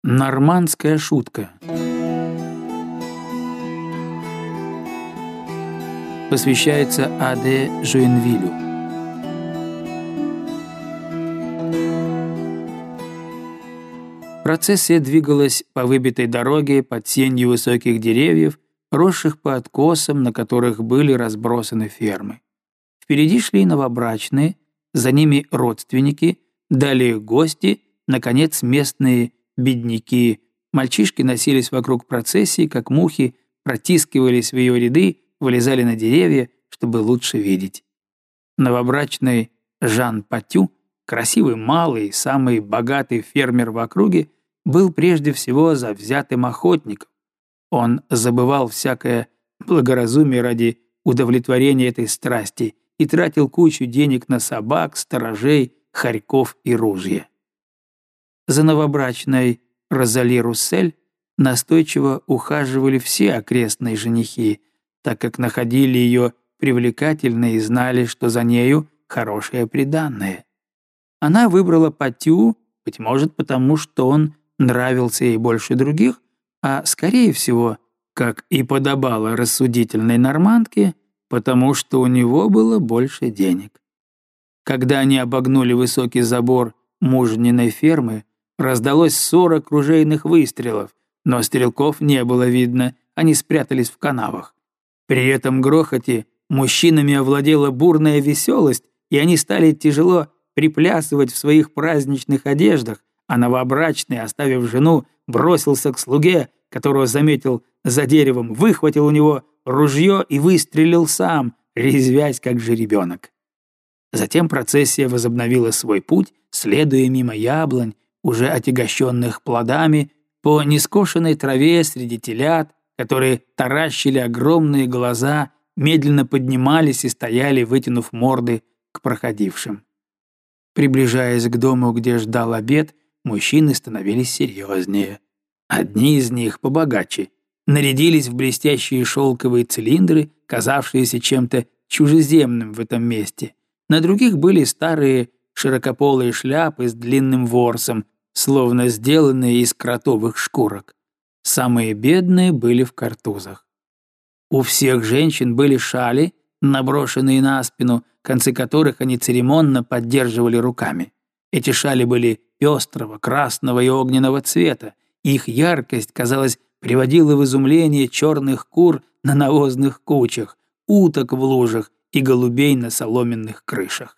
Нормандская шутка. Посвящается А.Д. Жуинвилю. Процессия двигалась по выбитой дороге под сенью высоких деревьев, росших по откосам, на которых были разбросаны фермы. Впереди шли новобрачные, за ними родственники, далее гости, наконец местные бедняки. Мальчишки носились вокруг процессии, как мухи, протискивались в ее ряды, вылезали на деревья, чтобы лучше видеть. Новобрачный Жан Патю, красивый, малый, самый богатый фермер в округе, был прежде всего завзятым охотником. Он забывал всякое благоразумие ради удовлетворения этой страсти и тратил кучу денег на собак, сторожей, хорьков и ружья. За новобрачной Розали Руссель настойчиво ухаживали все окрестные женихи, так как находили ее привлекательной и знали, что за нею хорошее приданное. Она выбрала Патю, быть может, потому что он нравился ей больше других, а, скорее всего, как и подобало рассудительной нормандке, потому что у него было больше денег. Когда они обогнули высокий забор мужниной фермы, раздалось 40 ружейных выстрелов, но стрелков не было видно, они спрятались в канавах. При этом грохоте мужчинами овладела бурная веселость, и они стали тяжело приплясывать в своих праздничных одеждах, а новобрачный, оставив жену, бросился к слуге, которого заметил за деревом, выхватил у него ружье и выстрелил сам, резвясь как жеребенок. Затем процессия возобновила свой путь, следуя мимо яблонь, уже отягощенных плодами, по нескошенной траве среди телят, которые таращили огромные глаза, медленно поднимались и стояли, вытянув морды к проходившим. Приближаясь к дому, где ждал обед, мужчины становились серьезнее. Одни из них, побогаче, нарядились в блестящие шелковые цилиндры, казавшиеся чем-то чужеземным в этом месте. На других были старые широкополые шляпы с длинным ворсом, словно сделанные из кротовых шкурок. Самые бедные были в картузах. У всех женщин были шали, наброшенные на спину, концы которых они церемонно поддерживали руками. Эти шали были пестрого, красного и огненного цвета. Их яркость, казалось, приводила в изумление черных кур на навозных кучах, уток в лужах и голубей на соломенных крышах.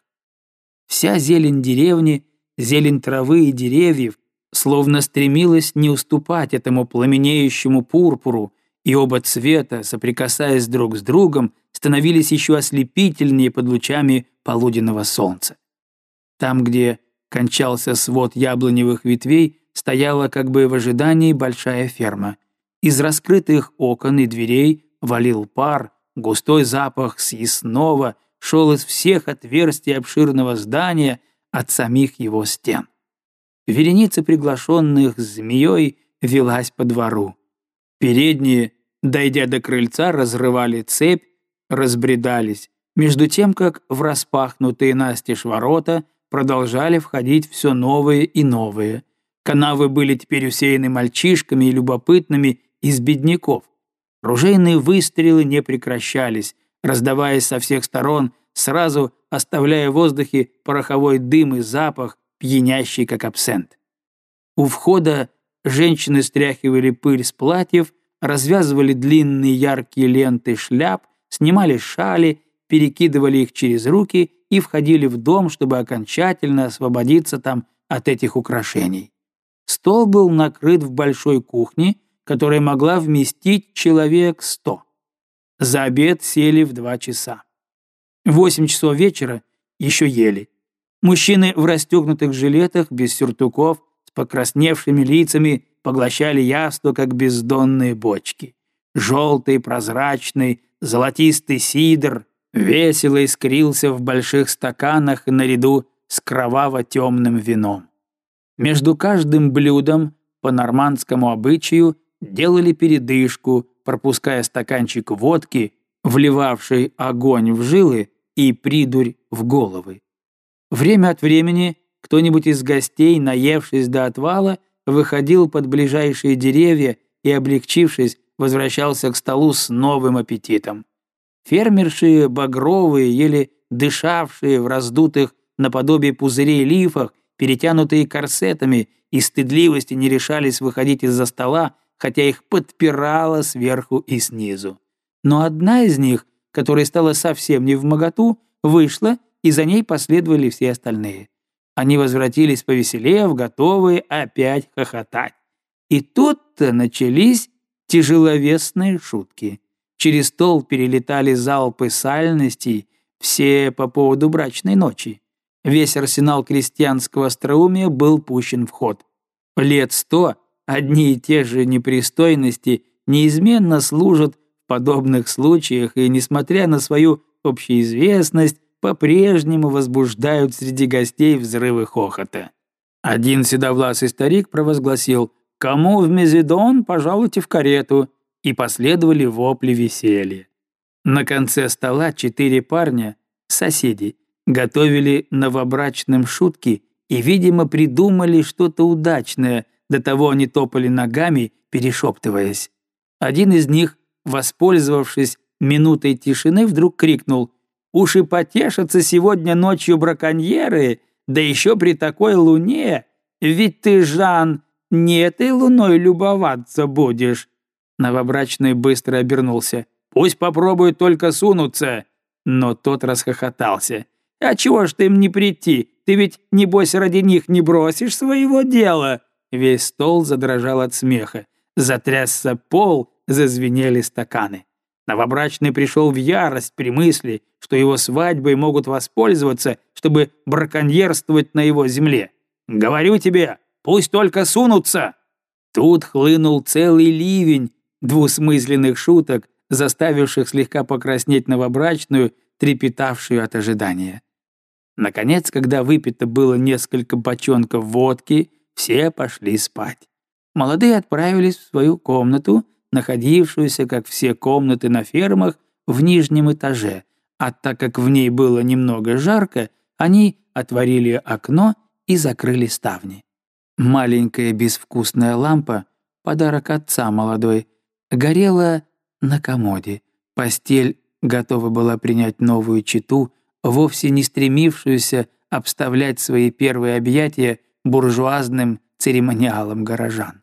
Вся зелень деревни, зелень травы и деревьев словно стремилась не уступать этому пламенеющему пурпуру, и оба цвета, соприкасаясь друг с другом, становились еще ослепительнее под лучами полуденного солнца. Там, где кончался свод яблоневых ветвей, стояла как бы в ожидании большая ферма. Из раскрытых окон и дверей валил пар, густой запах съестного шел из всех отверстий обширного здания, от самих его стен. Вереница приглашенных змеей велась по двору. Передние, дойдя до крыльца, разрывали цепь, разбредались, между тем, как в распахнутые настежь ворота продолжали входить все новые и новые. Канавы были теперь усеяны мальчишками и любопытными из бедняков. Ружейные выстрелы не прекращались, раздаваясь со всех сторон, сразу оставляя в воздухе пороховой дым и запах, пьянящий как абсент. У входа женщины стряхивали пыль с платьев, развязывали длинные яркие ленты шляп, снимали шали, перекидывали их через руки и входили в дом, чтобы окончательно освободиться там от этих украшений. Стол был накрыт в большой кухне, которая могла вместить человек 100. За обед сели в 2 часа. В 8 часов вечера еще ели. Мужчины в расстегнутых жилетах, без сюртуков, с покрасневшими лицами поглощали яство, как бездонные бочки. Желтый, прозрачный, золотистый сидр весело искрился в больших стаканах наряду с кроваво-темным вином. Между каждым блюдом, по нормандскому обычаю, делали передышку, пропуская стаканчик водки, вливавший огонь в жилы и придурь в головы. Время от времени кто-нибудь из гостей, наевшись до отвала, выходил под ближайшие деревья и, облегчившись, возвращался к столу с новым аппетитом. Фермерши багровые, еле дышавшие в раздутых наподобие пузырей лифах, перетянутые корсетами, из стыдливости не решались выходить из-за стола, хотя их подпирало сверху и снизу. Но одна из них, которая стала совсем невмоготу, вышла, и за ней последовали все остальные. Они возвратились повеселев, готовые опять хохотать. И тут-то начались тяжеловесные шутки. Через стол перелетали залпы сальностей, все по поводу брачной ночи. Весь арсенал крестьянского остроумия был пущен в ход. Лет 100 одни и те же непристойности неизменно служат в подобных случаях и, несмотря на свою общеизвестность, по-прежнему возбуждают среди гостей взрывы хохота. Один седовласый старик провозгласил «Кому в Мезидон, пожалуйте в карету», и последовали вопли веселья. На конце стола 4 парня, соседи, готовили новобрачным шутки и, видимо, придумали что-то удачное, до того они топали ногами, перешептываясь. Один из них, воспользовавшись минутой тишины, вдруг крикнул «Уж и потешатся сегодня ночью браконьеры, да еще при такой луне! Ведь ты, Жан, не этой луной любоваться будешь!» Новобрачный быстро обернулся. «Пусть попробуют только сунуться!» Но тот расхохотался. «А чего ж ты им не прийти? Ты ведь, небось, ради них не бросишь своего дела!» Весь стол задрожал от смеха. Затрясся пол, зазвенели стаканы. Новобрачный пришел в ярость при мысли, что его свадьбой могут воспользоваться, чтобы браконьерствовать на его земле. «Говорю тебе, пусть только сунутся!» Тут хлынул целый ливень двусмысленных шуток, заставивших слегка покраснеть новобрачную, трепетавшую от ожидания. Наконец, когда выпито было несколько бочонков водки, все пошли спать. Молодые отправились в свою комнату, находившуюся, как все комнаты на фермах, в нижнем этаже, а так как в ней было немного жарко, они отворили окно и закрыли ставни. Маленькая безвкусная лампа, подарок отца молодой, горела на комоде. Постель готова была принять новую чету, вовсе не стремившуюся обставлять свои первые объятия буржуазным церемониалом горожан.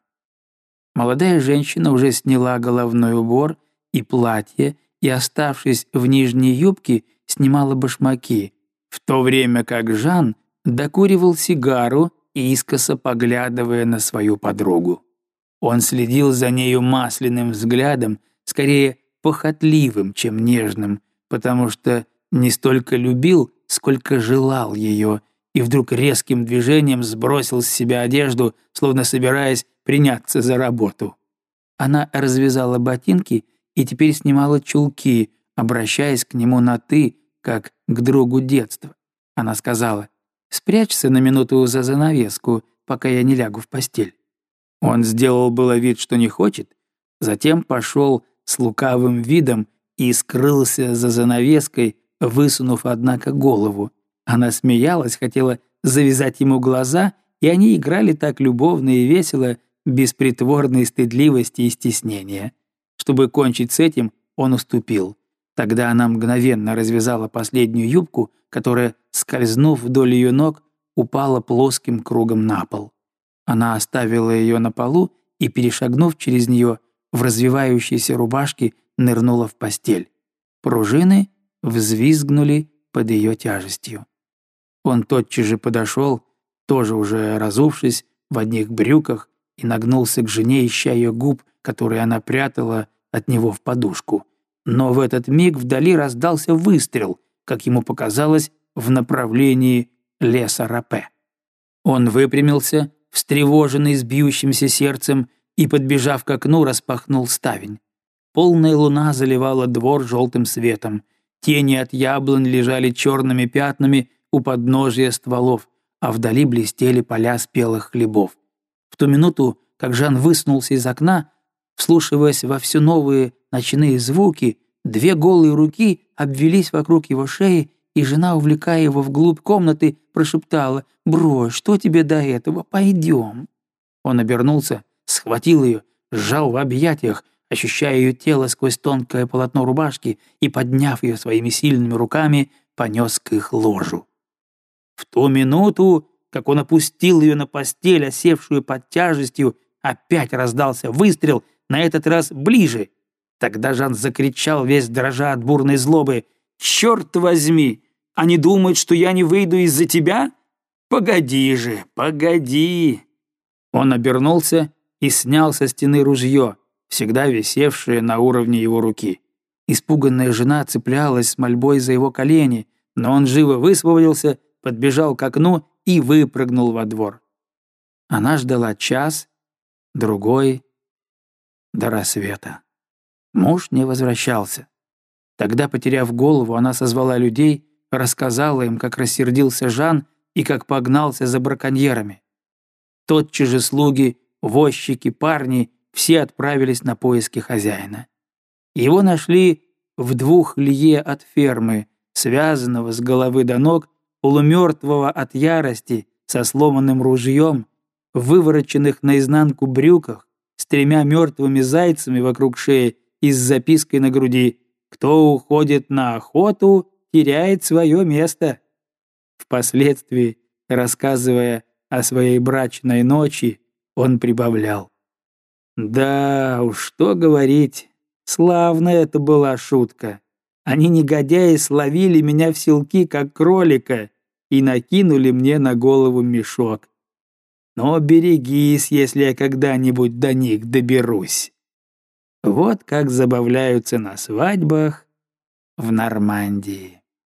Молодая женщина уже сняла головной убор и платье и, оставшись в нижней юбке, снимала башмаки, в то время как Жан докуривал сигару, искоса поглядывая на свою подругу. Он следил за нею масляным взглядом, скорее похотливым, чем нежным, потому что не столько любил, сколько желал ее, и вдруг резким движением сбросил с себя одежду, словно собираясь приняться за работу. Она развязала ботинки и теперь снимала чулки, обращаясь к нему на «ты», как к другу детства. Она сказала: «Спрячься на минуту за занавеску, пока я не лягу в постель». Он сделал было вид, что не хочет, затем пошел с лукавым видом и скрылся за занавеской, высунув, однако, голову. Она смеялась, хотела завязать ему глаза, и они играли так любовно и весело, без притворной стыдливости и стеснения. Чтобы кончить с этим, он уступил. Тогда она мгновенно развязала последнюю юбку, которая, скользнув вдоль ее ног, упала плоским кругом на пол. Она оставила ее на полу и, перешагнув через нее, в развивающейся рубашке нырнула в постель. Пружины взвизгнули под ее тяжестью. Он тотчас же подошел, тоже уже разувшись, в одних брюках, и нагнулся к жене, ища ее губ, которые она прятала от него в подушку. Но в этот миг вдали раздался выстрел, как ему показалось, в направлении леса Рапе. Он выпрямился, встревоженный с бьющимся сердцем, и, подбежав к окну, распахнул ставень. Полная луна заливала двор желтым светом. Тени от яблонь лежали черными пятнами у подножия стволов, а вдали блестели поля спелых хлебов. В ту минуту, как Жан высунулся из окна, вслушиваясь во все новые ночные звуки, 2 голые руки обвелись вокруг его шеи, и жена, увлекая его вглубь комнаты, прошептала: «Брось, что тебе до этого? Пойдем». Он обернулся, схватил ее, сжал в объятиях, ощущая ее тело сквозь тонкое полотно рубашки и, подняв ее своими сильными руками, понес к их ложу. В ту минуту, как он опустил ее на постель, осевшую под тяжестью, опять раздался выстрел, на этот раз ближе. Тогда Жан закричал, весь дрожа от бурной злобы: «Черт возьми! Они думают, что я не выйду из-за тебя? Погоди же, погоди!» Он обернулся и снял со стены ружье, всегда висевшее на уровне его руки. Испуганная жена цеплялась с мольбой за его колени, но он живо высвободился, подбежал к окну и выпрыгнул во двор. Она ждала час, другой, до рассвета. Муж не возвращался. Тогда, потеряв голову, она созвала людей, рассказала им, как рассердился Жан и как погнался за браконьерами. Тотчас же слуги, возчики, парни все отправились на поиски хозяина. Его нашли в 2 лье от фермы, связанного с головы до ног, полумертвого от ярости, со сломанным ружьем, в вывороченных наизнанку брюках, с 3 мертвыми зайцами вокруг шеи и с запиской на груди: «Кто уходит на охоту, теряет свое место». Впоследствии, рассказывая о своей брачной ночи, он прибавлял: «Да уж, что говорить, славная это была шутка. Они, негодяи, словили меня в селки, как кролика, и накинули мне на голову мешок. Но берегись, если я когда-нибудь до них доберусь». Вот как забавляются на свадьбах в Нормандии.